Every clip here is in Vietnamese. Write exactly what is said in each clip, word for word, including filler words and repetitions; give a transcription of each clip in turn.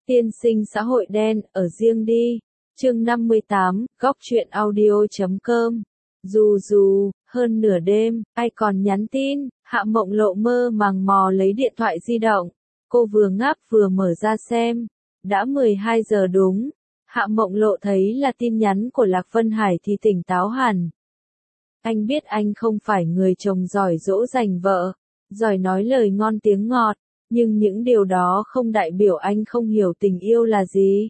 Tiên sinh xã hội đen, ở riêng đi. Chương năm mươi tám, góc truyện audio.com. Dù dù, hơn nửa đêm, ai còn nhắn tin, Hạ Mộng Lộ mơ màng mò lấy điện thoại di động. Cô vừa ngáp vừa mở ra xem. Đã mười hai giờ đúng. Hạ Mộng Lộ thấy là tin nhắn của Lạc Vân Hải thì tỉnh táo hẳn. Anh biết anh không phải người chồng giỏi dỗ dành vợ, giỏi nói lời ngon tiếng ngọt, nhưng những điều đó không đại biểu anh không hiểu tình yêu là gì.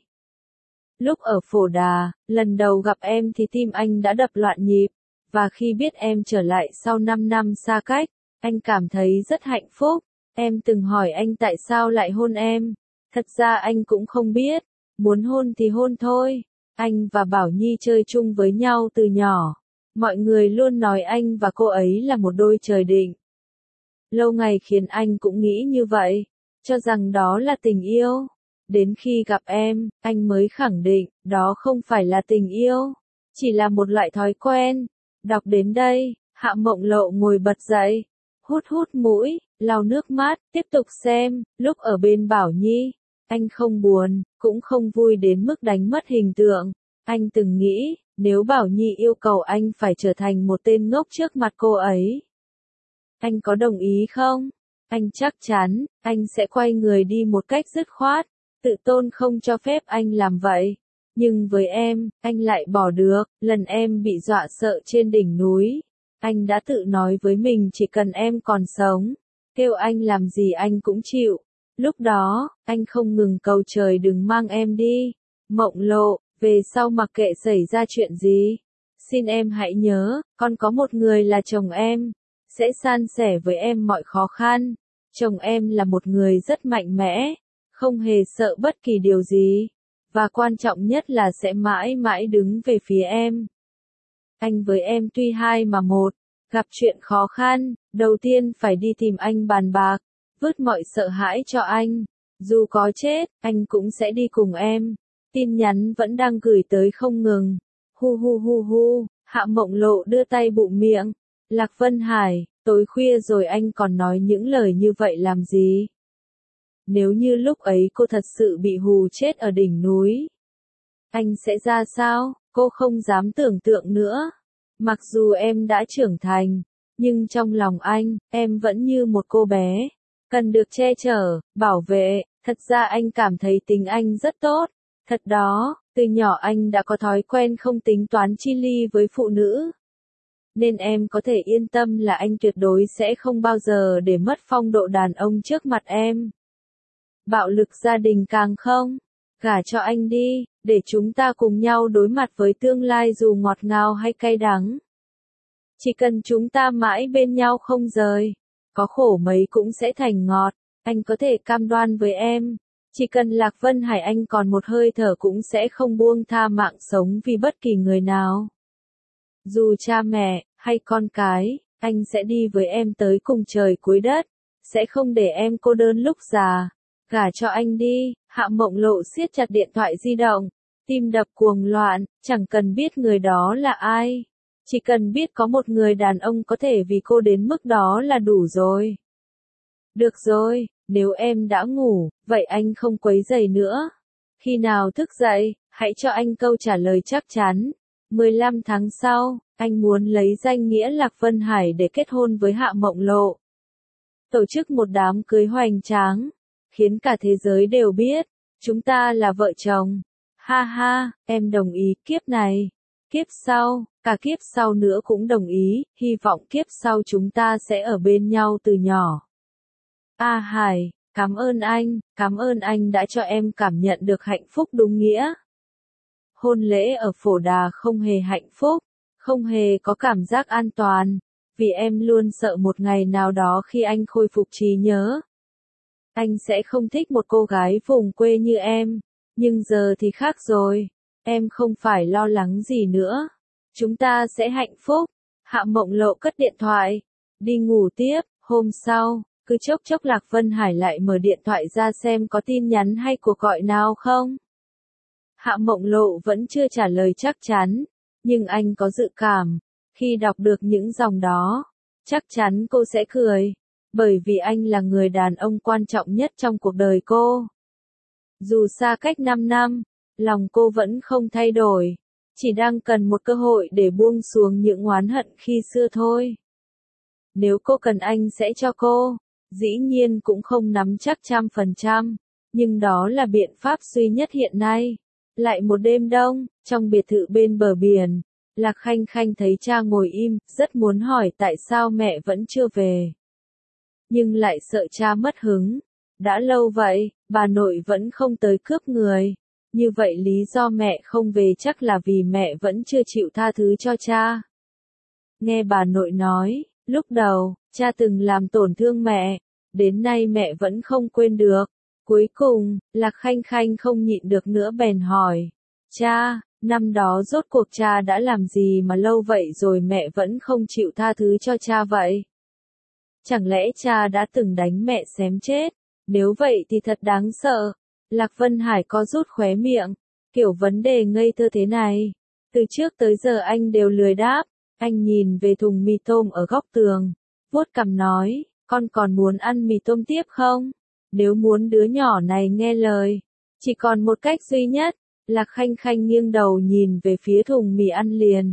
Lúc ở Phổ Đà, lần đầu gặp em thì tim anh đã đập loạn nhịp, và khi biết em trở lại sau năm năm xa cách, anh cảm thấy rất hạnh phúc. Em từng hỏi anh tại sao lại hôn em. Thật ra anh cũng không biết, muốn hôn thì hôn thôi. Anh và Bảo Nhi chơi chung với nhau từ nhỏ. Mọi người luôn nói anh và cô ấy là một đôi trời định. Lâu ngày khiến anh cũng nghĩ như vậy, cho rằng đó là tình yêu. Đến khi gặp em, anh mới khẳng định, đó không phải là tình yêu, chỉ là một loại thói quen. Đọc đến đây, Hạ Mộng Lộ ngồi bật dậy, hút hút mũi, lau nước mắt, tiếp tục xem. Lúc ở bên Bảo Nhi, anh không buồn, cũng không vui đến mức đánh mất hình tượng. Anh từng nghĩ, nếu Bảo Nhi yêu cầu anh phải trở thành một tên ngốc trước mặt cô ấy, anh có đồng ý không? Anh chắc chắn, anh sẽ quay người đi một cách dứt khoát, tự tôn không cho phép anh làm vậy. Nhưng với em, anh lại bỏ được. Lần em bị dọa sợ trên đỉnh núi, anh đã tự nói với mình chỉ cần em còn sống, kêu anh làm gì anh cũng chịu. Lúc đó, anh không ngừng cầu trời đừng mang em đi. Mộng Lộ, về sau mặc kệ xảy ra chuyện gì, xin em hãy nhớ, con có một người là chồng em, sẽ san sẻ với em mọi khó khăn. Chồng em là một người rất mạnh mẽ, không hề sợ bất kỳ điều gì, và quan trọng nhất là sẽ mãi mãi đứng về phía em. Anh với em tuy hai mà một, gặp chuyện khó khăn, đầu tiên phải đi tìm anh bàn bạc, vứt mọi sợ hãi cho anh. Dù có chết, anh cũng sẽ đi cùng em. Tin nhắn vẫn đang gửi tới không ngừng. Hu hu hu hu, Hạ Mộng Lộ đưa tay bụm miệng. Lạc Vân Hải, tối khuya rồi anh còn nói những lời như vậy làm gì? Nếu như lúc ấy cô thật sự bị hù chết ở đỉnh núi, anh sẽ ra sao? Cô không dám tưởng tượng nữa. Mặc dù em đã trưởng thành, nhưng trong lòng anh, em vẫn như một cô bé, cần được che chở, bảo vệ. Thật ra anh cảm thấy tính anh rất tốt. Thật đó, từ nhỏ anh đã có thói quen không tính toán chi ly với phụ nữ. Nên em có thể yên tâm là anh tuyệt đối sẽ không bao giờ để mất phong độ đàn ông trước mặt em. Bạo lực gia đình càng không. Gả cho anh đi, để chúng ta cùng nhau đối mặt với tương lai dù ngọt ngào hay cay đắng. Chỉ cần chúng ta mãi bên nhau không rời, có khổ mấy cũng sẽ thành ngọt. Anh có thể cam đoan với em, chỉ cần Lạc Vân Hải anh còn một hơi thở cũng sẽ không buông tha mạng sống vì bất kỳ người nào. Dù cha mẹ, hay con cái, anh sẽ đi với em tới cùng trời cuối đất, sẽ không để em cô đơn lúc già. Gả cho anh đi. Hạ Mộng Lộ siết chặt điện thoại di động, tim đập cuồng loạn, chẳng cần biết người đó là ai. Chỉ cần biết có một người đàn ông có thể vì cô đến mức đó là đủ rồi. Được rồi, nếu em đã ngủ, vậy anh không quấy rầy nữa. Khi nào thức dậy, hãy cho anh câu trả lời chắc chắn. mười lăm tháng sau, anh muốn lấy danh nghĩa Lạc Vân Hải để kết hôn với Hạ Mộng Lộ. Tổ chức một đám cưới hoành tráng, khiến cả thế giới đều biết, chúng ta là vợ chồng. Ha ha, em đồng ý kiếp này. Kiếp sau, cả kiếp sau nữa cũng đồng ý, hy vọng kiếp sau chúng ta sẽ ở bên nhau từ nhỏ. A Hải, cảm ơn anh, cảm ơn anh đã cho em cảm nhận được hạnh phúc đúng nghĩa. Hôn lễ ở Phổ Đà không hề hạnh phúc, không hề có cảm giác an toàn, vì em luôn sợ một ngày nào đó khi anh khôi phục trí nhớ, anh sẽ không thích một cô gái vùng quê như em. Nhưng giờ thì khác rồi, em không phải lo lắng gì nữa. Chúng ta sẽ hạnh phúc. Hạ Mộng Lộ cất điện thoại, đi ngủ tiếp. Hôm sau, cứ chốc chốc Lạc Vân Hải lại mở điện thoại ra xem có tin nhắn hay cuộc gọi nào không. Hạ Mộng Lộ vẫn chưa trả lời chắc chắn, nhưng anh có dự cảm, khi đọc được những dòng đó, chắc chắn cô sẽ cười. Bởi vì anh là người đàn ông quan trọng nhất trong cuộc đời cô. Dù xa cách năm năm, lòng cô vẫn không thay đổi, chỉ đang cần một cơ hội để buông xuống những oán hận khi xưa thôi. Nếu cô cần anh sẽ cho cô, dĩ nhiên cũng không nắm chắc trăm phần trăm, nhưng đó là biện pháp duy nhất hiện nay. Lại một đêm đông, trong biệt thự bên bờ biển, Lạc Khanh Khanh thấy cha ngồi im, rất muốn hỏi tại sao mẹ vẫn chưa về. Nhưng lại sợ cha mất hứng. Đã lâu vậy, bà nội vẫn không tới cướp người. Như vậy lý do mẹ không về chắc là vì mẹ vẫn chưa chịu tha thứ cho cha. Nghe bà nội nói, lúc đầu, cha từng làm tổn thương mẹ, đến nay mẹ vẫn không quên được. Cuối cùng, Lạc Khanh Khanh không nhịn được nữa bèn hỏi. Cha, năm đó rốt cuộc cha đã làm gì mà lâu vậy rồi mẹ vẫn không chịu tha thứ cho cha vậy? Chẳng lẽ cha đã từng đánh mẹ xém chết? Nếu vậy thì thật đáng sợ. Lạc Vân Hải có rút khóe miệng. Kiểu vấn đề ngây thơ thế này. Từ trước tới giờ anh đều lười đáp. Anh nhìn về thùng mì tôm ở góc tường. Vuốt cằm nói, con còn muốn ăn mì tôm tiếp không? Nếu muốn đứa nhỏ này nghe lời. Chỉ còn một cách duy nhất. Lạc Khanh Khanh nghiêng đầu nhìn về phía thùng mì ăn liền.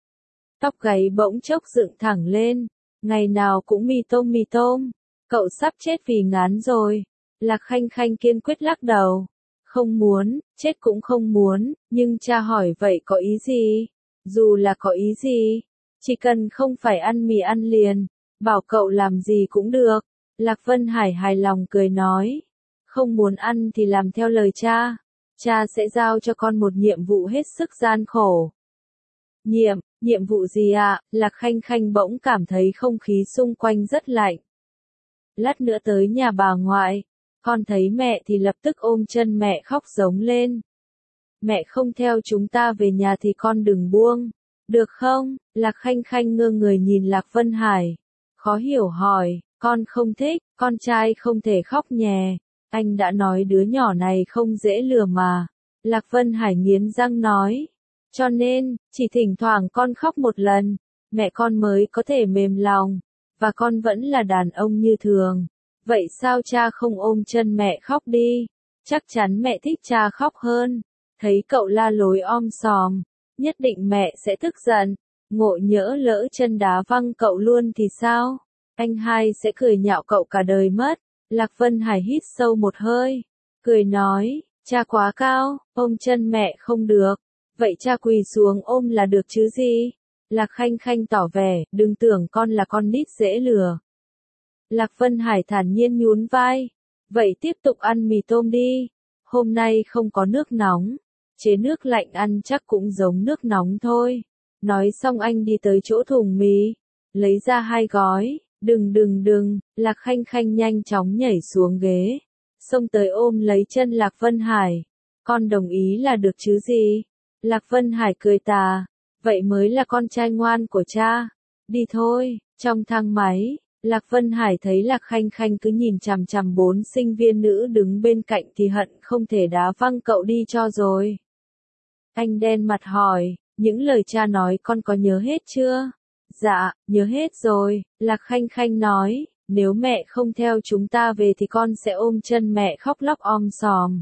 Tóc gáy bỗng chốc dựng thẳng lên. Ngày nào cũng mì tôm mì tôm. Cậu sắp chết vì ngán rồi. Lạc Khanh Khanh kiên quyết lắc đầu. Không muốn, chết cũng không muốn, nhưng cha hỏi vậy có ý gì? Dù là có ý gì, chỉ cần không phải ăn mì ăn liền, bảo cậu làm gì cũng được. Lạc Vân Hải hài lòng cười nói. Không muốn ăn thì làm theo lời cha. Cha sẽ giao cho con một nhiệm vụ hết sức gian khổ. Nhiệm, nhiệm vụ gì ạ? À? Lạc Khanh Khanh bỗng cảm thấy không khí xung quanh rất lạnh. Lát nữa tới nhà bà ngoại, con thấy mẹ thì lập tức ôm chân mẹ khóc giống lên. Mẹ không theo chúng ta về nhà thì con đừng buông, được không? Lạc Khanh Khanh ngơ người nhìn Lạc Vân Hải, khó hiểu hỏi, con không thích, con trai không thể khóc nhè. Anh đã nói đứa nhỏ này không dễ lừa mà. Lạc Vân Hải nghiến răng nói. Cho nên, chỉ thỉnh thoảng con khóc một lần, mẹ con mới có thể mềm lòng, và con vẫn là đàn ông như thường. Vậy sao cha không ôm chân mẹ khóc đi? Chắc chắn mẹ thích cha khóc hơn. Thấy cậu la lối om sòm, nhất định mẹ sẽ tức giận. Ngộ nhỡ lỡ chân đá văng cậu luôn thì sao? Anh hai sẽ cười nhạo cậu cả đời mất. Lạc Vân Hải hít sâu một hơi, cười nói, cha quá cao, ôm chân mẹ không được. Vậy cha quỳ xuống ôm là được chứ gì? Lạc Khanh Khanh tỏ vẻ, đừng tưởng con là con nít dễ lừa. Lạc Vân Hải thản nhiên nhún vai. Vậy tiếp tục ăn mì tôm đi. Hôm nay không có nước nóng. Chế nước lạnh ăn chắc cũng giống nước nóng thôi. Nói xong anh đi tới chỗ thùng mì. Lấy ra hai gói. Đừng đừng đừng. Lạc Khanh Khanh nhanh chóng nhảy xuống ghế. Xông tới ôm lấy chân Lạc Vân Hải. Con đồng ý là được chứ gì? Lạc Vân Hải cười tà. Vậy mới là con trai ngoan của cha. Đi thôi. Trong thang máy, Lạc Vân Hải thấy Lạc Khanh Khanh cứ nhìn chằm chằm bốn sinh viên nữ đứng bên cạnh thì hận không thể đá văng cậu đi cho rồi. Anh đen mặt hỏi, những lời cha nói con có nhớ hết chưa? Dạ, nhớ hết rồi, Lạc Khanh Khanh nói, nếu mẹ không theo chúng ta về thì con sẽ ôm chân mẹ khóc lóc om sòm.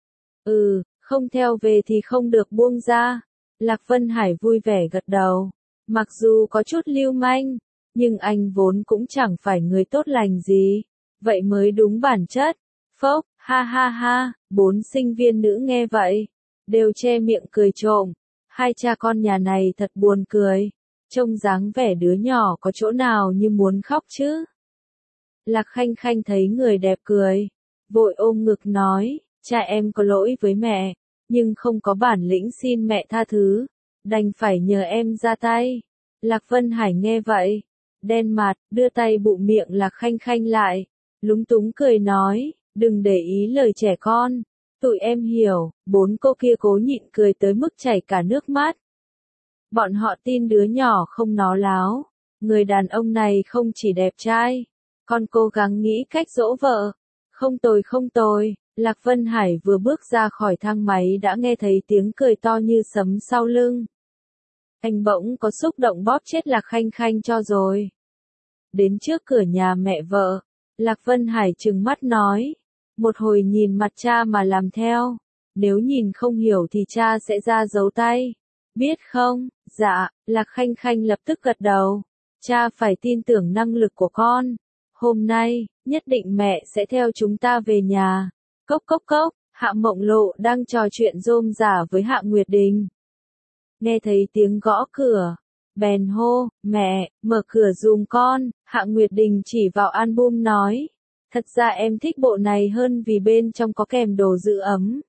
Ừ, không theo về thì không được buông ra. Lạc Vân Hải vui vẻ gật đầu. Mặc dù có chút lưu manh, nhưng anh vốn cũng chẳng phải người tốt lành gì. Vậy mới đúng bản chất. Phốc, ha ha ha, bốn sinh viên nữ nghe vậy, đều che miệng cười trộm. Hai cha con nhà này thật buồn cười. Trông dáng vẻ đứa nhỏ có chỗ nào như muốn khóc chứ. Lạc Khanh Khanh thấy người đẹp cười, vội ôm ngực nói, cha em có lỗi với mẹ, nhưng không có bản lĩnh xin mẹ tha thứ, đành phải nhờ em ra tay. Lạc Vân Hải nghe vậy, đen mặt, đưa tay bụm miệng Lạc Khanh Khanh lại, lúng túng cười nói, đừng để ý lời trẻ con, tụi em hiểu. Bốn cô kia cố nhịn cười tới mức chảy cả nước mắt. Bọn họ tin đứa nhỏ không nó láo, người đàn ông này không chỉ đẹp trai, còn cố gắng nghĩ cách dỗ vợ. Không tồi không tồi. Lạc Vân Hải vừa bước ra khỏi thang máy đã nghe thấy tiếng cười to như sấm sau lưng. Anh bỗng có xúc động bóp chết Lạc Khanh Khanh cho rồi. Đến trước cửa nhà mẹ vợ, Lạc Vân Hải trừng mắt nói, một hồi nhìn mặt cha mà làm theo. Nếu nhìn không hiểu thì cha sẽ ra dấu tay. Biết không? Dạ, Lạc Khanh Khanh lập tức gật đầu. Cha phải tin tưởng năng lực của con. Hôm nay, nhất định mẹ sẽ theo chúng ta về nhà. Cốc cốc cốc, Hạ Mộng Lộ đang trò chuyện rôm rả với Hạ Nguyệt Đình. Nghe thấy tiếng gõ cửa, bèn hô, mẹ, mở cửa giùm con. Hạ Nguyệt Đình chỉ vào album nói, thật ra em thích bộ này hơn vì bên trong có kèm đồ giữ ấm.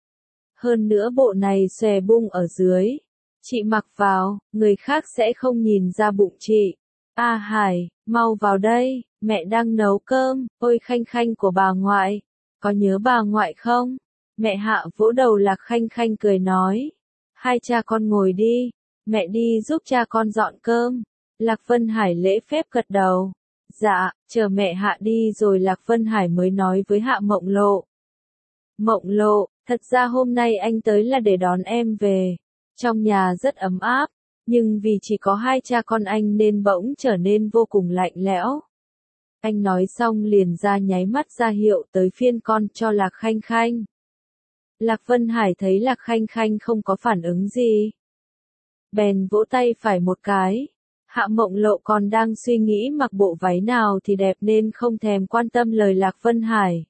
Hơn nữa bộ này xòe bung ở dưới. Chị mặc vào, người khác sẽ không nhìn ra bụng chị. A Hải, mau vào đây, mẹ đang nấu cơm. Ôi Khanh Khanh của bà ngoại, có nhớ bà ngoại không? Mẹ Hạ vỗ đầu Lạc Khanh Khanh cười nói, hai cha con ngồi đi, mẹ đi giúp cha con dọn cơm. Lạc Vân Hải lễ phép gật đầu. Dạ, chờ mẹ Hạ đi rồi Lạc Vân Hải mới nói với Hạ Mộng Lộ. Mộng Lộ, thật ra hôm nay anh tới là để đón em về. Trong nhà rất ấm áp, nhưng vì chỉ có hai cha con anh nên bỗng trở nên vô cùng lạnh lẽo. Anh nói xong liền ra nháy mắt ra hiệu tới phiên con cho Lạc Khanh Khanh. Lạc Vân Hải thấy Lạc Khanh Khanh không có phản ứng gì, bèn vỗ tay phải một cái. Hạ Mộng Lộ còn đang suy nghĩ mặc bộ váy nào thì đẹp nên không thèm quan tâm lời Lạc Vân Hải.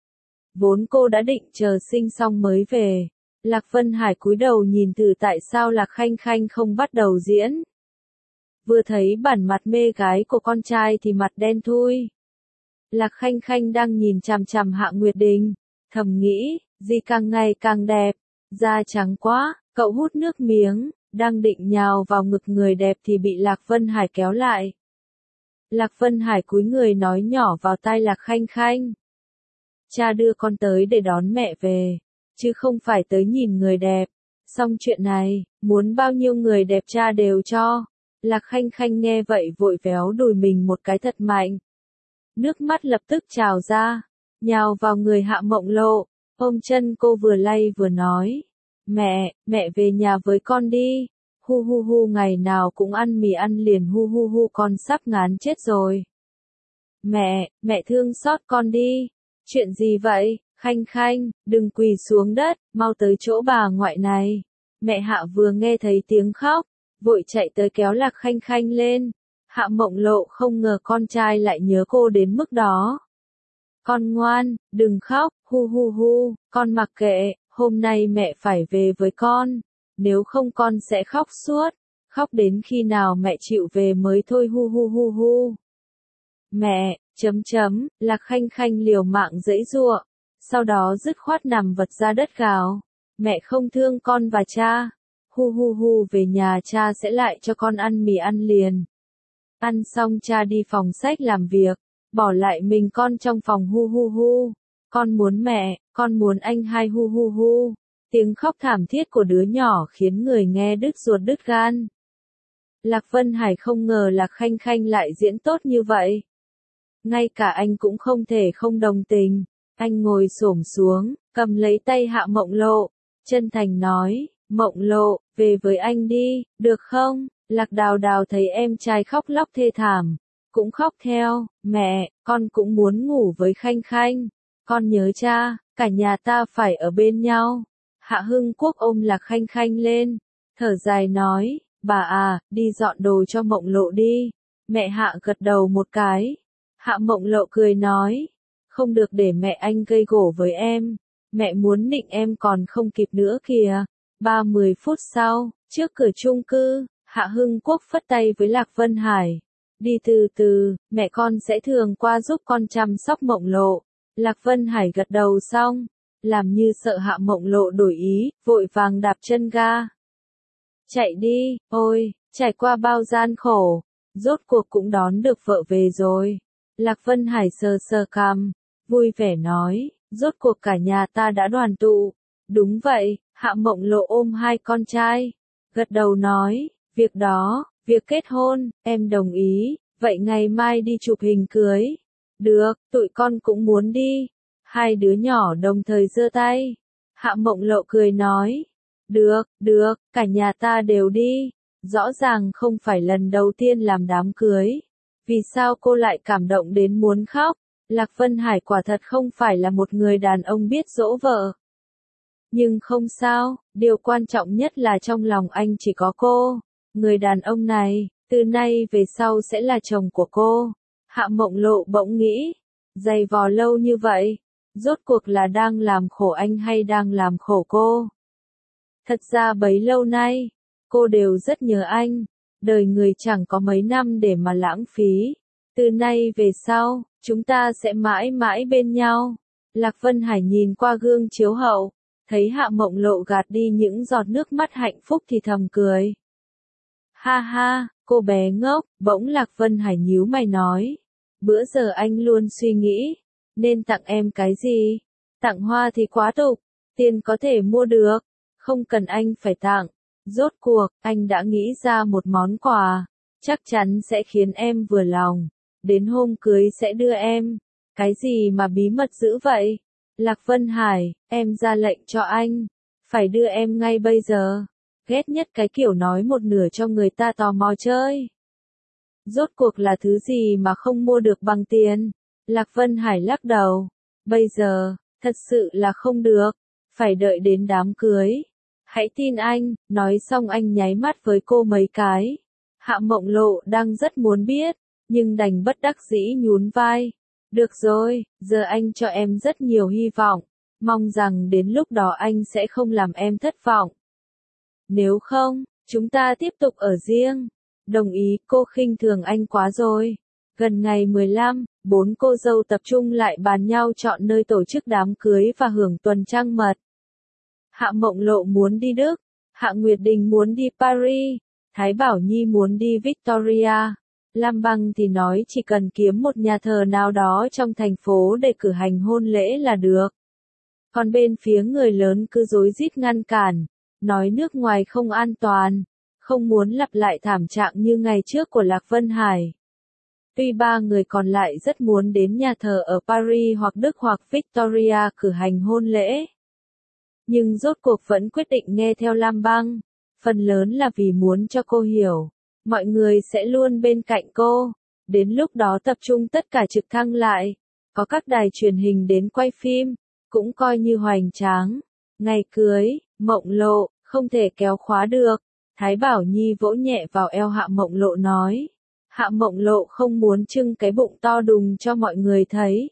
Vốn cô đã định chờ sinh xong mới về. Lạc Vân Hải cúi đầu nhìn thử tại sao Lạc Khanh Khanh không bắt đầu diễn. Vừa thấy bản mặt mê gái của con trai thì mặt đen thui. Lạc Khanh Khanh đang nhìn chằm chằm Hạ Nguyệt Đình, thầm nghĩ, gì càng ngày càng đẹp, da trắng quá, cậu hút nước miếng, đang định nhào vào ngực người đẹp thì bị Lạc Vân Hải kéo lại. Lạc Vân Hải cúi người nói nhỏ vào tai Lạc Khanh Khanh. Cha đưa con tới để đón mẹ về, chứ không phải tới nhìn người đẹp. Xong chuyện này, muốn bao nhiêu người đẹp cha đều cho. Lạc Khanh Khanh nghe vậy vội véo đùi mình một cái thật mạnh. Nước mắt lập tức trào ra, nhào vào người Hạ Mộng Lộ, ôm chân cô vừa lay vừa nói. Mẹ, mẹ về nhà với con đi. Hu hu hu ngày nào cũng ăn mì ăn liền hu hu hu con sắp ngán chết rồi. Mẹ, mẹ thương xót con đi. Chuyện gì vậy? Khanh Khanh, đừng quỳ xuống đất, mau tới chỗ bà ngoại này. Mẹ Hạ vừa nghe thấy tiếng khóc, vội chạy tới kéo Lạc Khanh Khanh lên. Hạ Mộng Lộ không ngờ con trai lại nhớ cô đến mức đó. Con ngoan, đừng khóc, hu hu hu, con mặc kệ, hôm nay mẹ phải về với con. Nếu không con sẽ khóc suốt, khóc đến khi nào mẹ chịu về mới thôi hu hu hu hu. Mẹ, chấm chấm, Lạc Khanh Khanh liều mạng giãy giụa, sau đó dứt khoát nằm vật ra đất gào. Mẹ không thương con và cha. Hu hu hu về nhà cha sẽ lại cho con ăn mì ăn liền. Ăn xong cha đi phòng sách làm việc, bỏ lại mình con trong phòng hu hu hu. Con muốn mẹ, con muốn anh hai hu hu hu. Tiếng khóc thảm thiết của đứa nhỏ khiến người nghe đứt ruột đứt gan. Lạc Vân Hải không ngờ Lạc Khanh Khanh lại diễn tốt như vậy. Ngay cả anh cũng không thể không đồng tình. Anh ngồi xổm xuống, cầm lấy tay Hạ Mộng Lộ, chân thành nói, Mộng Lộ, về với anh đi, được không? Lạc Đào Đào thấy em trai khóc lóc thê thảm, cũng khóc theo. Mẹ, con cũng muốn ngủ với Khanh Khanh. Con nhớ cha, cả nhà ta phải ở bên nhau. Hạ Hưng Quốc ôm Lạc Khanh Khanh lên, thở dài nói, bà à, đi dọn đồ cho Mộng Lộ đi. Mẹ Hạ gật đầu một cái. Hạ Mộng Lộ cười nói, không được để mẹ anh gây gổ với em. Mẹ muốn nịnh em còn không kịp nữa kìa. Ba mươi phút sau, trước cửa chung cư, Hạ Hưng Quốc phất tay với Lạc Vân Hải. Đi từ từ, mẹ con sẽ thường qua giúp con chăm sóc Mộng Lộ. Lạc Vân Hải gật đầu xong, làm như sợ Hạ Mộng Lộ đổi ý, vội vàng đạp chân ga. Chạy đi, ôi, trải qua bao gian khổ, rốt cuộc cũng đón được vợ về rồi. Lạc Vân Hải sờ sờ cằm, vui vẻ nói, rốt cuộc cả nhà ta đã đoàn tụ. Đúng vậy, Hạ Mộng Lộ ôm hai con trai, gật đầu nói, việc đó, việc kết hôn, em đồng ý, vậy ngày mai đi chụp hình cưới. Được, tụi con cũng muốn đi. Hai đứa nhỏ đồng thời giơ tay. Hạ Mộng Lộ cười nói, được, được, cả nhà ta đều đi. Rõ ràng không phải lần đầu tiên làm đám cưới. Vì sao cô lại cảm động đến muốn khóc? Lạc Vân Hải quả thật không phải là một người đàn ông biết dỗ vợ. Nhưng không sao, điều quan trọng nhất là trong lòng anh chỉ có cô. Người đàn ông này, từ nay về sau sẽ là chồng của cô. Hạ Mộng Lộ bỗng nghĩ, dày vò lâu như vậy, rốt cuộc là đang làm khổ anh hay đang làm khổ cô? Thật ra bấy lâu nay, cô đều rất nhớ anh. Đời người chẳng có mấy năm để mà lãng phí. Từ nay về sau, chúng ta sẽ mãi mãi bên nhau. Lạc Vân Hải nhìn qua gương chiếu hậu, thấy Hạ Mộng Lộ gạt đi những giọt nước mắt hạnh phúc thì thầm cười. Ha ha, cô bé ngốc, bỗng Lạc Vân Hải nhíu mày nói. Bữa giờ anh luôn suy nghĩ, nên tặng em cái gì? Tặng hoa thì quá tục, tiền có thể mua được, không cần anh phải tặng. Rốt cuộc, anh đã nghĩ ra một món quà, chắc chắn sẽ khiến em vừa lòng. Đến hôm cưới sẽ đưa em. Cái gì mà bí mật dữ vậy? Lạc Vân Hải, em ra lệnh cho anh, phải đưa em ngay bây giờ. Ghét nhất cái kiểu nói một nửa cho người ta tò mò chơi. Rốt cuộc là thứ gì mà không mua được bằng tiền? Lạc Vân Hải lắc đầu. Bây giờ, thật sự là không được, phải đợi đến đám cưới. Hãy tin anh, nói xong anh nháy mắt với cô mấy cái. Hạ Mộng Lộ đang rất muốn biết, nhưng đành bất đắc dĩ nhún vai. Được rồi, giờ anh cho em rất nhiều hy vọng, mong rằng đến lúc đó anh sẽ không làm em thất vọng. Nếu không, chúng ta tiếp tục ở riêng. Đồng ý, cô khinh thường anh quá rồi. Gần ngày mười lăm, bốn cô dâu tập trung lại bàn nhau chọn nơi tổ chức đám cưới và hưởng tuần trăng mật. Hạ Mộng Lộ muốn đi Đức, Hạ Nguyệt Đình muốn đi Paris, Thái Bảo Nhi muốn đi Victoria. Lam Băng thì nói chỉ cần kiếm một nhà thờ nào đó trong thành phố để cử hành hôn lễ là được. Còn bên phía người lớn cứ rối rít ngăn cản, nói nước ngoài không an toàn, không muốn lặp lại thảm trạng như ngày trước của Lạc Vân Hải. Tuy ba người còn lại rất muốn đến nhà thờ ở Paris hoặc Đức hoặc Victoria cử hành hôn lễ, nhưng rốt cuộc vẫn quyết định nghe theo Lam Băng, phần lớn là vì muốn cho cô hiểu, mọi người sẽ luôn bên cạnh cô. Đến lúc đó tập trung tất cả trực thăng lại, có các đài truyền hình đến quay phim, cũng coi như hoành tráng. Ngày cưới, Mộng Lộ, không thể kéo khóa được. Thái Bảo Nhi vỗ nhẹ vào eo Hạ Mộng Lộ nói. Hạ Mộng Lộ không muốn trưng cái bụng to đùng cho mọi người thấy.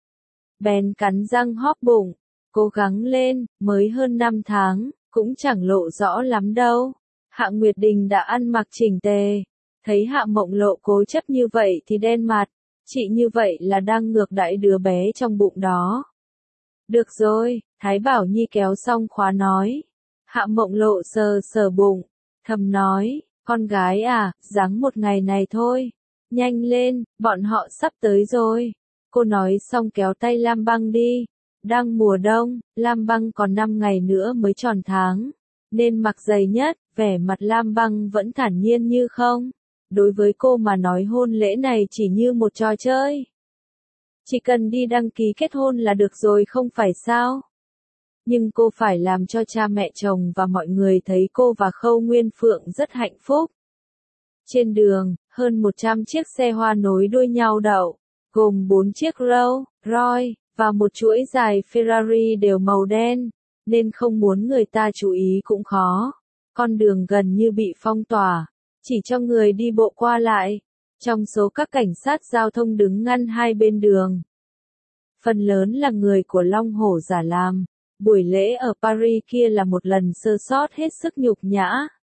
Bèn cắn răng hóp bụng, cố gắng lên, mới hơn năm tháng, cũng chẳng lộ rõ lắm đâu. Hạ Nguyệt Đình đã ăn mặc chỉnh tề, thấy Hạ Mộng Lộ cố chấp như vậy thì đen mặt, chị như vậy là đang ngược đãi đứa bé trong bụng đó. Được rồi, Thái Bảo Nhi kéo xong khóa nói. Hạ Mộng Lộ sờ sờ bụng, thầm nói, con gái à, ráng một ngày này thôi, nhanh lên, bọn họ sắp tới rồi. Cô nói xong kéo tay Lam Băng đi. Đang mùa đông, Lam Băng còn năm ngày nữa mới tròn tháng, nên mặc dày nhất, vẻ mặt Lam Băng vẫn thản nhiên như không. Đối với cô mà nói hôn lễ này chỉ như một trò chơi. Chỉ cần đi đăng ký kết hôn là được rồi không phải sao? Nhưng cô phải làm cho cha mẹ chồng và mọi người thấy cô và Khâu Nguyên Phượng rất hạnh phúc. Trên đường, hơn một trăm chiếc xe hoa nối đuôi nhau đậu, gồm bốn chiếc Rolls Royce và một chuỗi dài Ferrari đều màu đen, nên không muốn người ta chú ý cũng khó. Con đường gần như bị phong tỏa, chỉ cho người đi bộ qua lại. Trong số các cảnh sát giao thông đứng ngăn hai bên đường, phần lớn là người của Long Hổ Giả Lam. Buổi lễ ở Paris kia là một lần sơ sót hết sức nhục nhã.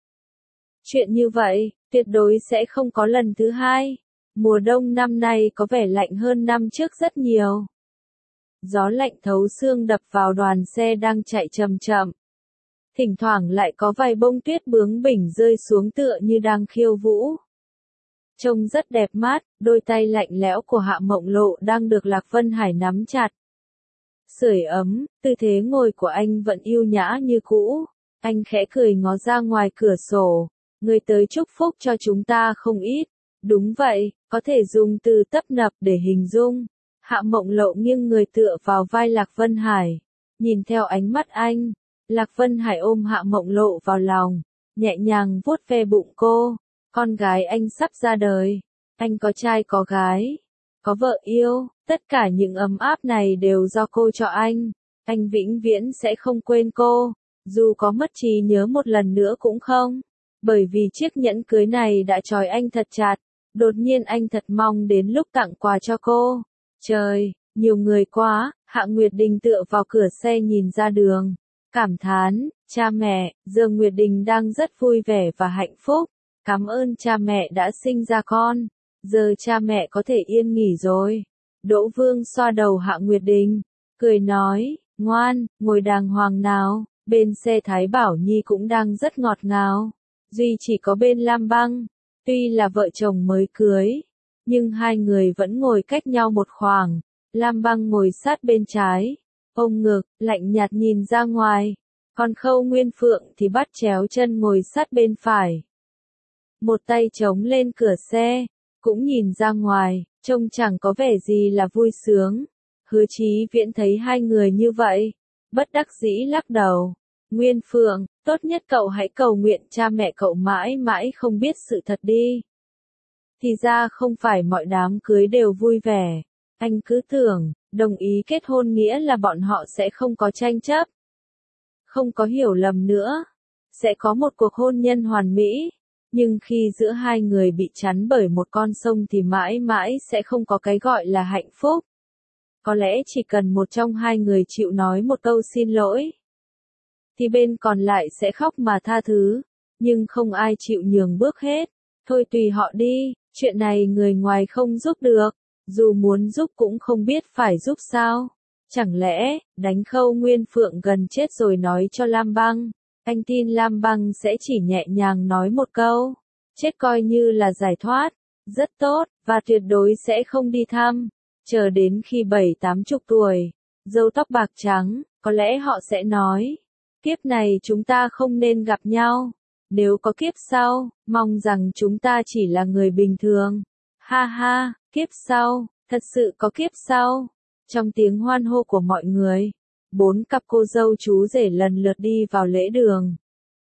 Chuyện như vậy, tuyệt đối sẽ không có lần thứ hai. Mùa đông năm nay có vẻ lạnh hơn năm trước rất nhiều. Gió lạnh thấu xương đập vào đoàn xe đang chạy chậm chậm. Thỉnh thoảng lại có vài bông tuyết bướng bỉnh rơi xuống tựa như đang khiêu vũ. Trông rất đẹp mắt, đôi tay lạnh lẽo của Hạ Mộng Lộ đang được Lạc Vân Hải nắm chặt. Sưởi ấm, tư thế ngồi của anh vẫn yêu nhã như cũ. Anh khẽ cười ngó ra ngoài cửa sổ. Người tới chúc phúc cho chúng ta không ít. Đúng vậy, có thể dùng từ tấp nập để hình dung. Hạ Mộng Lộ nghiêng người tựa vào vai Lạc Vân Hải. Nhìn theo ánh mắt anh, Lạc Vân Hải ôm Hạ Mộng Lộ vào lòng, nhẹ nhàng vuốt ve bụng cô. Con gái anh sắp ra đời. Anh có trai có gái. có vợ yêu, tất cả những ấm áp này đều do cô cho anh. Anh vĩnh viễn sẽ không quên cô, dù có mất trí nhớ một lần nữa cũng không. Bởi vì chiếc nhẫn cưới này đã trói anh thật chặt, đột nhiên anh thật mong đến lúc tặng quà cho cô. Trời, nhiều người quá, Hạ Nguyệt Đình tựa vào cửa xe nhìn ra đường, cảm thán, cha mẹ, giờ Nguyệt Đình đang rất vui vẻ và hạnh phúc. Cảm ơn cha mẹ đã sinh ra con, giờ cha mẹ có thể yên nghỉ rồi. Đỗ Vương xoa đầu Hạ Nguyệt Đình, cười nói, ngoan, ngồi đàng hoàng nào. Bên xe Thái Bảo Nhi cũng đang rất ngọt ngào, duy chỉ có bên Lam Băng, tuy là vợ chồng mới cưới, nhưng hai người vẫn ngồi cách nhau một khoảng. Lam Băng ngồi sát bên trái, ôm ngực, lạnh nhạt nhìn ra ngoài, còn Khâu Nguyên Phượng thì bắt chéo chân ngồi sát bên phải. Một tay chống lên cửa xe, cũng nhìn ra ngoài, trông chẳng có vẻ gì là vui sướng. Hứa Chí Viễn thấy hai người như vậy, bất đắc dĩ lắc đầu. Nguyên Phượng, tốt nhất cậu hãy cầu nguyện cha mẹ cậu mãi mãi không biết sự thật đi. Thì ra không phải mọi đám cưới đều vui vẻ. Anh cứ tưởng, đồng ý kết hôn nghĩa là bọn họ sẽ không có tranh chấp. Không có hiểu lầm nữa. Sẽ có một cuộc hôn nhân hoàn mỹ. Nhưng khi giữa hai người bị chắn bởi một con sông thì mãi mãi sẽ không có cái gọi là hạnh phúc. Có lẽ chỉ cần một trong hai người chịu nói một câu xin lỗi, thì bên còn lại sẽ khóc mà tha thứ, nhưng không ai chịu nhường bước hết. Thôi tùy họ đi, chuyện này người ngoài không giúp được, dù muốn giúp cũng không biết phải giúp sao. Chẳng lẽ, đánh Khâu Nguyên Phượng gần chết rồi nói cho Lam Băng, anh tin Lam Băng sẽ chỉ nhẹ nhàng nói một câu, chết coi như là giải thoát, rất tốt, và tuyệt đối sẽ không đi thăm. Chờ đến khi bảy tám chục tuổi, râu tóc bạc trắng, có lẽ họ sẽ nói, kiếp này chúng ta không nên gặp nhau. Nếu có kiếp sau, mong rằng chúng ta chỉ là người bình thường. Ha ha, kiếp sau, thật sự có kiếp sau. Trong tiếng hoan hô của mọi người, bốn cặp cô dâu chú rể lần lượt đi vào lễ đường.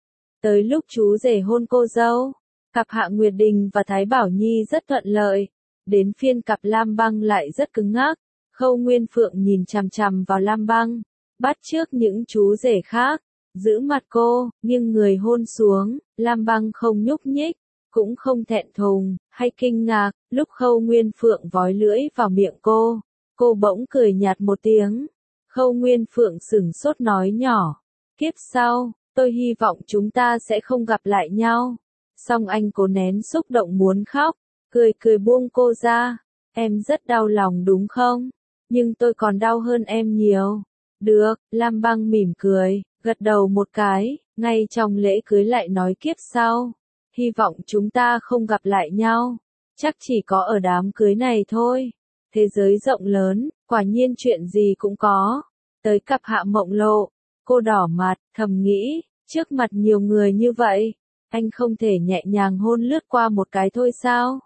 Tới lúc chú rể hôn cô dâu, cặp Hạ Nguyệt Đình và Thái Bảo Nhi rất thuận lợi. Đến phiên cặp Lam Băng lại rất cứng ngắc. Khâu Nguyên Phượng nhìn chằm chằm vào Lam Băng, bắt chước những chú rể khác, giữ mặt cô, nghiêng người hôn xuống. Lam Băng không nhúc nhích, cũng không thẹn thùng, hay kinh ngạc, lúc Khâu Nguyên Phượng vói lưỡi vào miệng cô, cô bỗng cười nhạt một tiếng. Khâu Nguyên Phượng sửng sốt nói nhỏ, kiếp sau, tôi hy vọng chúng ta sẽ không gặp lại nhau. Song anh cố nén xúc động muốn khóc, cười cười buông cô ra, em rất đau lòng đúng không? Nhưng tôi còn đau hơn em nhiều. Được, Lam Băng mỉm cười, gật đầu một cái, ngay trong lễ cưới lại nói kiếp sau. Hy vọng chúng ta không gặp lại nhau. Chắc chỉ có ở đám cưới này thôi. Thế giới rộng lớn, quả nhiên chuyện gì cũng có. Tới cặp Hạ Mộng Lộ, cô đỏ mặt, thầm nghĩ, trước mặt nhiều người như vậy, anh không thể nhẹ nhàng hôn lướt qua một cái thôi sao?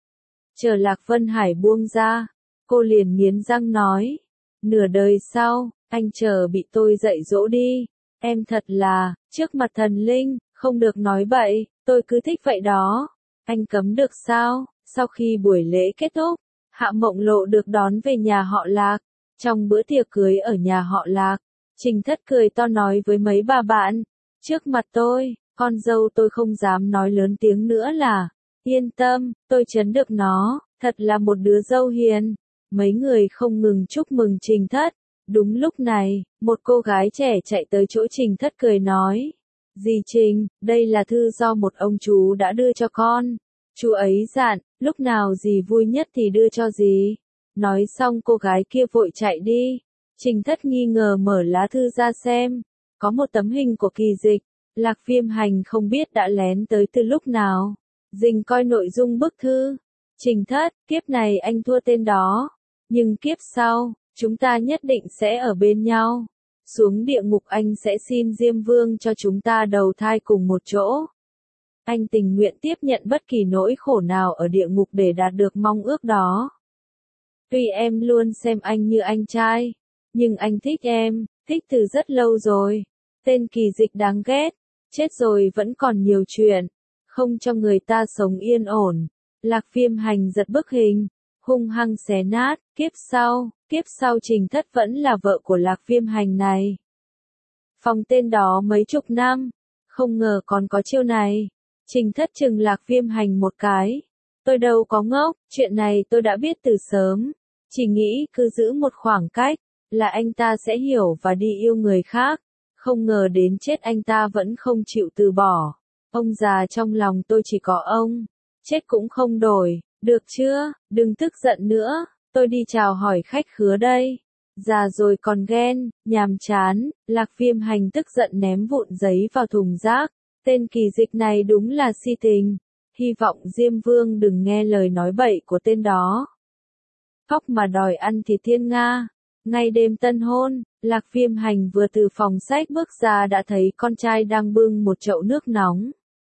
Chờ Lạc Vân Hải buông ra, cô liền nghiến răng nói, nửa đời sau, anh chờ bị tôi dạy dỗ đi. Em thật là, trước mặt thần linh, không được nói bậy, tôi cứ thích vậy đó. Anh cấm được sao? Sau khi buổi lễ kết thúc, Hạ Mộng Lộ được đón về nhà họ Lạc. Trong bữa tiệc cưới ở nhà họ Lạc, Trình Thất cười to nói với mấy bà bạn, trước mặt tôi, con dâu tôi không dám nói lớn tiếng nữa là, yên tâm, tôi trấn được nó, thật là một đứa dâu hiền. Mấy người không ngừng chúc mừng Trình Thất. Đúng lúc này, một cô gái trẻ chạy tới chỗ Trình Thất cười nói, dì Trình, đây là thư do một ông chú đã đưa cho con. Chú ấy dặn, lúc nào dì vui nhất thì đưa cho dì. Nói xong cô gái kia vội chạy đi. Trình Thất nghi ngờ mở lá thư ra xem, có một tấm hình của Kỳ Dịch. Lạc Viêm Hành không biết đã lén tới từ lúc nào. Dình coi nội dung bức thư. Trình Thất, kiếp này anh thua tên đó. Nhưng kiếp sau, chúng ta nhất định sẽ ở bên nhau. Xuống địa ngục anh sẽ xin Diêm Vương cho chúng ta đầu thai cùng một chỗ. Anh tình nguyện tiếp nhận bất kỳ nỗi khổ nào ở địa ngục để đạt được mong ước đó. Tuy em luôn xem anh như anh trai, nhưng anh thích em, thích từ rất lâu rồi. Tên Kỳ Dịch đáng ghét, chết rồi vẫn còn nhiều chuyện, không cho người ta sống yên ổn. Lạc Viêm Hành giật bức hình, hung hăng xé nát, kiếp sau, kiếp sau Trình Thất vẫn là vợ của Lạc Viêm Hành này. Phòng tên đó mấy chục năm, không ngờ còn có chiêu này. Trình Thất chừng Lạc Viêm Hành một cái. Tôi đâu có ngốc, chuyện này tôi đã biết từ sớm. Chỉ nghĩ cứ giữ một khoảng cách, là anh ta sẽ hiểu và đi yêu người khác. Không ngờ đến chết anh ta vẫn không chịu từ bỏ. Ông già trong lòng tôi chỉ có ông. Chết cũng không đổi, được chưa, đừng tức giận nữa. Tôi đi chào hỏi khách khứa đây. Già rồi còn ghen, nhàm chán. Lạc Viêm Hành tức giận ném vụn giấy vào thùng rác. Tên kỳ dịch này đúng là si tình. Hy vọng Diêm Vương đừng nghe lời nói bậy của tên đó. Khóc mà đòi ăn thịt thiên nga. Ngay đêm tân hôn, Lạc Viêm Hành vừa từ phòng sách bước ra đã thấy con trai đang bưng một chậu nước nóng.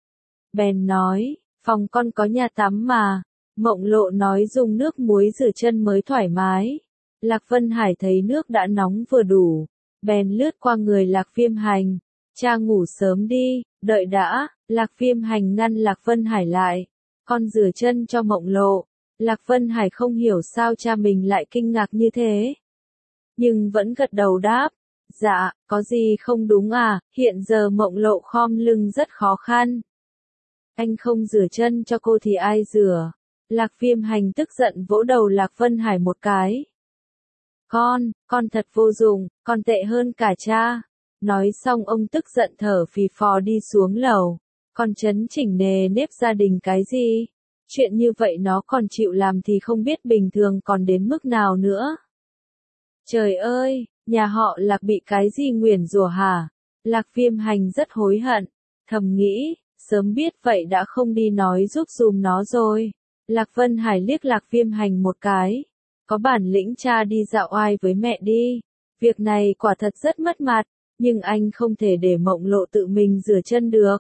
Bèn nói, phòng con có nhà tắm mà. Mộng Lộ nói dùng nước muối rửa chân mới thoải mái. Lạc Vân Hải thấy nước đã nóng vừa đủ, bèn lướt qua người Lạc Viêm Hành. Cha ngủ sớm đi, đợi đã. Lạc Viêm Hành ngăn Lạc Vân Hải lại. Con rửa chân cho Mộng Lộ. Lạc Vân Hải không hiểu sao cha mình lại kinh ngạc như thế. Nhưng vẫn gật đầu đáp. Dạ, có gì không đúng à, hiện giờ Mộng Lộ khom lưng rất khó khăn. Anh không rửa chân cho cô thì ai rửa? Lạc Viêm Hành tức giận vỗ đầu Lạc Vân Hải một cái. Con, con thật vô dụng, con tệ hơn cả cha. Nói xong ông tức giận thở phì phò đi xuống lầu. Con chấn chỉnh nề nếp gia đình cái gì? Chuyện như vậy nó còn chịu làm thì không biết bình thường còn đến mức nào nữa. Trời ơi, nhà họ Lạc bị cái gì nguyền rủa hả? Lạc Viêm Hành rất hối hận, thầm nghĩ, sớm biết vậy đã không đi nói giúp dùm nó rồi. Lạc Vân Hải liếc Lạc Viêm Hành một cái. Có bản lĩnh cha đi dạo oai với mẹ đi. Việc này quả thật rất mất mặt, nhưng anh không thể để Mộng Lộ tự mình rửa chân được.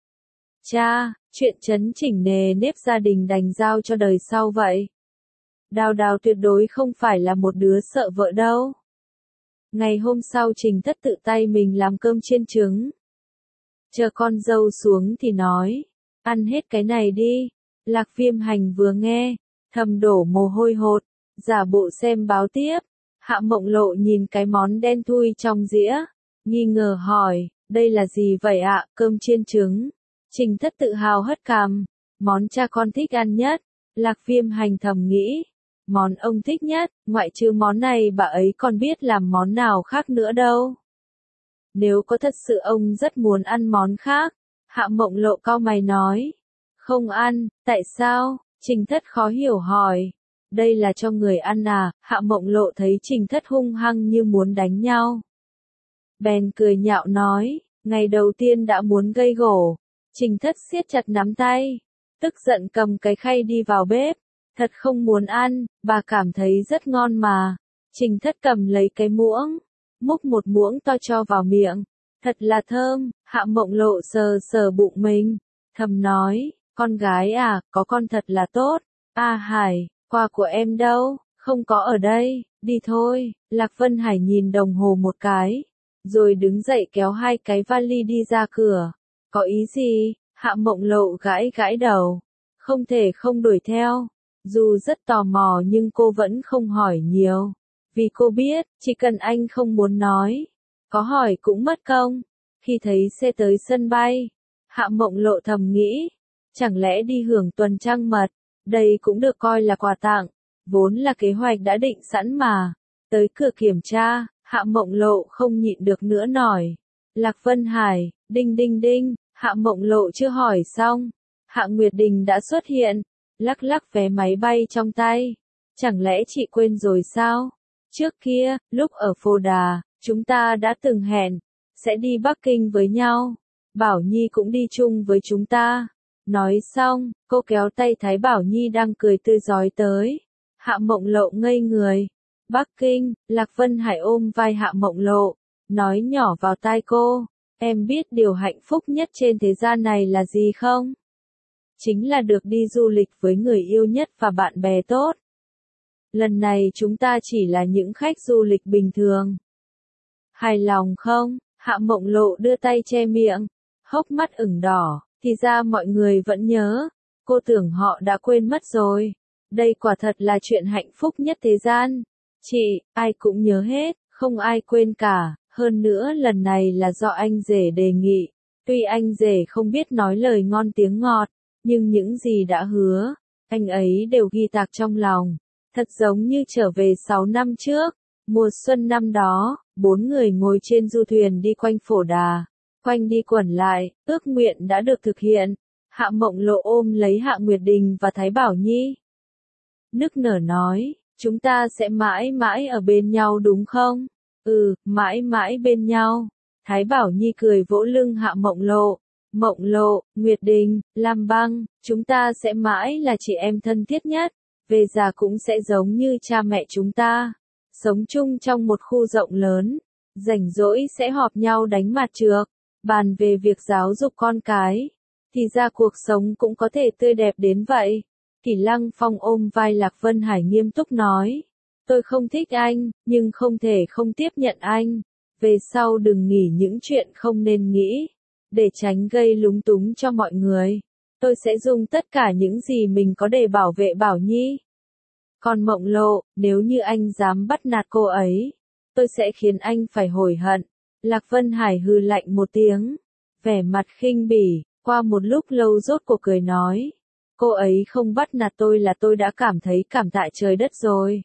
Cha, chuyện chấn chỉnh nề nếp gia đình đành giao cho đời sau vậy. Đào Đào tuyệt đối không phải là một đứa sợ vợ đâu. Ngày hôm sau Trình Thất tự tay mình làm cơm chiên trứng. Chờ con dâu xuống thì nói, ăn hết cái này đi. Lạc Viêm Hành vừa nghe, thầm đổ mồ hôi hột, giả bộ xem báo tiếp. Hạ Mộng Lộ nhìn cái món đen thui trong dĩa, nghi ngờ hỏi, đây là gì vậy ạ? Cơm chiên trứng. Trình Thất tự hào hất cằm, món cha con thích ăn nhất. Lạc Viêm Hành thầm nghĩ, món ông thích nhất, ngoại trừ món này bà ấy còn biết làm món nào khác nữa đâu. Nếu có thật sự ông rất muốn ăn món khác. Hạ Mộng Lộ cau mày nói, không ăn, tại sao? Trình Thất khó hiểu hỏi, đây là cho người ăn à? Hạ Mộng Lộ thấy Trình Thất hung hăng như muốn đánh nhau. Bèn cười nhạo nói, ngày đầu tiên đã muốn gây gổ. Trình Thất siết chặt nắm tay, tức giận cầm cái khay đi vào bếp. Thật không muốn ăn, bà cảm thấy rất ngon mà. Trình Thất cầm lấy cái muỗng, múc một muỗng to cho vào miệng. Thật là thơm. Hạ Mộng Lộ sờ sờ bụng mình, thầm nói, con gái à, có con thật là tốt. A Hải, quà của em đâu? Không có ở đây, đi thôi. Lạc Vân Hải nhìn đồng hồ một cái, rồi đứng dậy kéo hai cái vali đi ra cửa. Có ý gì? Hạ Mộng Lộ gãi gãi đầu, không thể không đuổi theo. Dù rất tò mò nhưng cô vẫn không hỏi nhiều. Vì cô biết, chỉ cần anh không muốn nói, có hỏi cũng mất công. Khi thấy xe tới sân bay, Hạ Mộng Lộ thầm nghĩ, chẳng lẽ đi hưởng tuần trăng mật, đây cũng được coi là quà tặng, vốn là kế hoạch đã định sẵn mà. Tới cửa kiểm tra, Hạ Mộng Lộ không nhịn được nữa nổi. Lạc Vân Hải, đinh đinh đinh, Hạ Mộng Lộ chưa hỏi xong, Hạ Nguyệt Đình đã xuất hiện, lắc lắc vé máy bay trong tay. Chẳng lẽ chị quên rồi sao? Trước kia, lúc ở Phô Đà, chúng ta đã từng hẹn, sẽ đi Bắc Kinh với nhau. Bảo Nhi cũng đi chung với chúng ta. Nói xong, cô kéo tay Thái Bảo Nhi đang cười tươi rói tới. Hạ Mộng Lộ ngây người. Bắc Kinh, Lạc Vân Hải ôm vai Hạ Mộng Lộ, nói nhỏ vào tai cô, em biết điều hạnh phúc nhất trên thế gian này là gì không? Chính là được đi du lịch với người yêu nhất và bạn bè tốt. Lần này chúng ta chỉ là những khách du lịch bình thường. Hài lòng không? Hạ Mộng Lộ đưa tay che miệng, hốc mắt ửng đỏ, thì ra mọi người vẫn nhớ, cô tưởng họ đã quên mất rồi. Đây quả thật là chuyện hạnh phúc nhất thế gian. Chị, ai cũng nhớ hết, không ai quên cả, hơn nữa lần này là do anh rể đề nghị. Tuy anh rể không biết nói lời ngon tiếng ngọt, nhưng những gì đã hứa, anh ấy đều ghi tạc trong lòng. Thật giống như trở về sáu năm trước, mùa xuân năm đó, bốn người ngồi trên du thuyền đi quanh Phổ Đà, quanh đi quẩn lại, ước nguyện đã được thực hiện. Hạ Mộng Lộ ôm lấy Hạ Nguyệt Đình và Thái Bảo Nhi, nức nở nói, chúng ta sẽ mãi mãi ở bên nhau đúng không? Ừ, mãi mãi bên nhau. Thái Bảo Nhi cười vỗ lưng Hạ Mộng Lộ. Mộng Lộ, Nguyệt Đình, Lam Băng, chúng ta sẽ mãi là chị em thân thiết nhất. Về già cũng sẽ giống như cha mẹ chúng ta. Sống chung trong một khu rộng lớn. Rảnh rỗi sẽ họp nhau đánh mặt trược. Bàn về việc giáo dục con cái. Thì ra cuộc sống cũng có thể tươi đẹp đến vậy. Kỷ Lăng Phong ôm vai Lạc Vân Hải nghiêm túc nói. Tôi không thích anh, nhưng không thể không tiếp nhận anh. Về sau đừng nghĩ những chuyện không nên nghĩ. Để tránh gây lúng túng cho mọi người. Tôi sẽ dùng tất cả những gì mình có để bảo vệ Bảo Nhi. Còn Mộng Lộ, nếu như anh dám bắt nạt cô ấy, tôi sẽ khiến anh phải hối hận. Lạc Vân Hải hừ lạnh một tiếng. Vẻ mặt khinh bỉ, qua một lúc lâu rốt cuộc cười nói. Cô ấy không bắt nạt tôi là tôi đã cảm thấy cảm tạ trời đất rồi.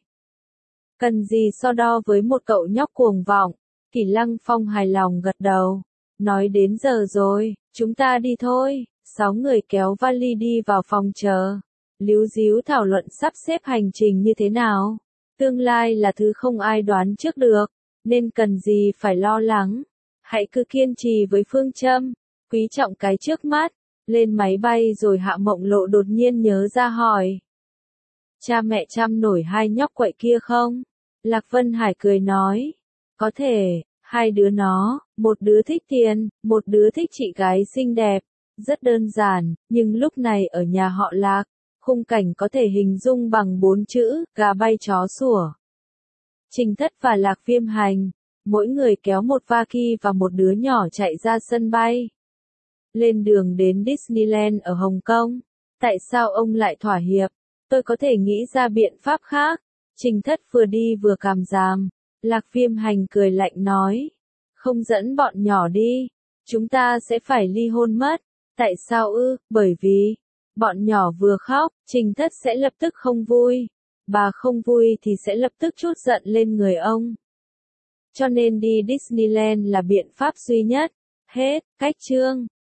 Cần gì so đo với một cậu nhóc cuồng vọng. Kỷ Lăng Phong hài lòng gật đầu. Nói đến giờ rồi, chúng ta đi thôi. Sáu người kéo vali đi vào phòng chờ. Líu díu thảo luận sắp xếp hành trình như thế nào. Tương lai là thứ không ai đoán trước được, nên cần gì phải lo lắng. Hãy cứ kiên trì với phương châm, quý trọng cái trước mắt. Lên máy bay rồi Hạ Mộng Lộ đột nhiên nhớ ra hỏi. Cha mẹ chăm nổi hai nhóc quậy kia không? Lạc Vân Hải cười nói. Có thể, hai đứa nó, một đứa thích tiền, một đứa thích chị gái xinh đẹp. Rất đơn giản, nhưng lúc này ở nhà họ Lạc, khung cảnh có thể hình dung bằng bốn chữ, gà bay chó sủa. Trình Thất và Lạc Viêm Hành, mỗi người kéo một vaki và một đứa nhỏ chạy ra sân bay. Lên đường đến Disneyland ở Hồng Kông. Tại sao ông lại thỏa hiệp? Tôi có thể nghĩ ra biện pháp khác. Trình Thất vừa đi vừa càm ràm. Lạc Viêm Hành cười lạnh nói. Không dẫn bọn nhỏ đi. Chúng ta sẽ phải ly hôn mất. Tại sao ư? Bởi vì, bọn nhỏ vừa khóc, Trình Thất sẽ lập tức không vui. Bà không vui thì sẽ lập tức trút giận lên người ông. Cho nên đi Disneyland là biện pháp duy nhất. Hết, cách chương.